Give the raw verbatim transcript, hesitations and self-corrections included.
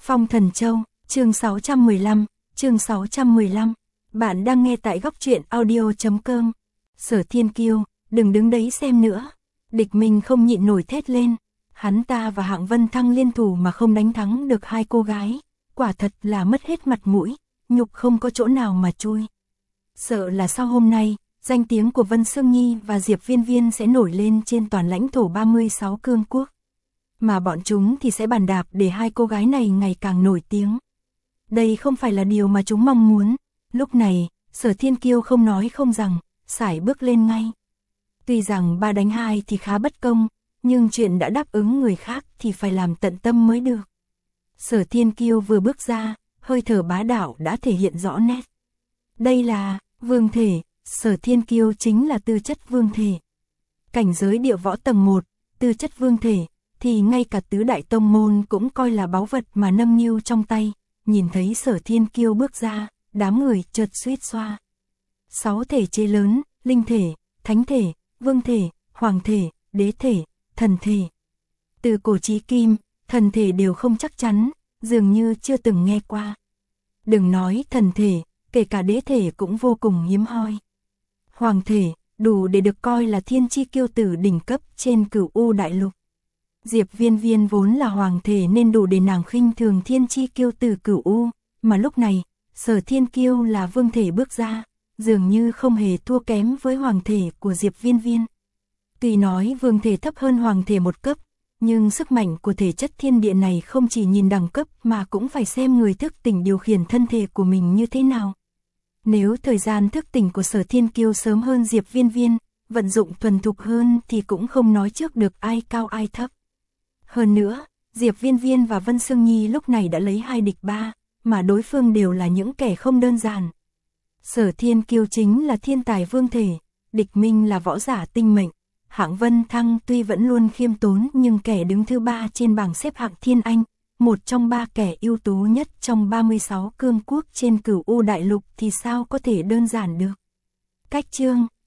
Phong Thần Châu, chương sáu trăm mười lăm, chương sáu trăm mười lăm. Bạn đang nghe tại góc truyện audio chấm com. Sở Thiên Kiêu, đừng đứng đấy xem nữa. Địch Minh không nhịn nổi thét lên. Hắn ta và Hạng Vân Thăng liên thủ mà không đánh thắng được hai cô gái. Quả thật là mất hết mặt mũi, nhục không có chỗ nào mà chui. Sợ là sau hôm nay, danh tiếng của Vân Sương Nhi và Diệp Viên Viên sẽ nổi lên trên toàn lãnh thổ ba mươi sáu cương quốc. Mà bọn chúng thì sẽ bàn đạp để hai cô gái này ngày càng nổi tiếng. Đây không phải là điều mà chúng mong muốn. Lúc này, Sở Thiên Kiêu không nói không rằng, sải bước lên ngay. Tuy rằng ba đánh hai thì khá bất công, nhưng chuyện đã đáp ứng người khác thì phải làm tận tâm mới được. Sở Thiên Kiêu vừa bước ra, hơi thở bá đạo đã thể hiện rõ nét. Đây là vương thể, Sở Thiên Kiêu chính là tư chất vương thể. Cảnh giới địa võ tầng một, tư chất vương thể, thì ngay cả tứ đại tông môn cũng coi là báu vật mà nâng niu trong tay. Nhìn thấy Sở Thiên Kiêu bước ra, đám người chợt suýt xoa. Sáu thể chế lớn, linh thể, thánh thể, vương thể, hoàng thể, đế thể, thần thể. Từ cổ chí kim, thần thể đều không chắc chắn, dường như chưa từng nghe qua. Đừng nói thần thể, kể cả đế thể cũng vô cùng hiếm hoi. Hoàng thể, đủ để được coi là thiên chi kiêu tử đỉnh cấp trên Cửu U đại lục. Diệp Viên Viên vốn là hoàng thể nên đủ để nàng khinh thường thiên chi kiêu tử Cửu U, mà lúc này, Sở Thiên Kiêu là vương thể bước ra, dường như không hề thua kém với hoàng thể của Diệp Viên Viên. Tuy nói vương thể thấp hơn hoàng thể một cấp, nhưng sức mạnh của thể chất thiên địa này không chỉ nhìn đẳng cấp mà cũng phải xem người thức tỉnh điều khiển thân thể của mình như thế nào. Nếu thời gian thức tỉnh của Sở Thiên Kiêu sớm hơn Diệp Viên Viên, vận dụng thuần thục hơn thì cũng không nói trước được ai cao ai thấp. Hơn nữa, Diệp Viên Viên và Vân Sương Nhi lúc này đã lấy hai địch ba, mà đối phương đều là những kẻ không đơn giản. Sở Thiên Kiêu chính là thiên tài vương thể, Địch Minh là võ giả tinh mệnh, Hạng Vân Thăng tuy vẫn luôn khiêm tốn nhưng kẻ đứng thứ ba trên bảng xếp hạng Thiên Anh, một trong ba kẻ ưu tú nhất trong ba mươi sáu cương quốc trên Cửu U đại lục thì sao có thể đơn giản được. Cách chương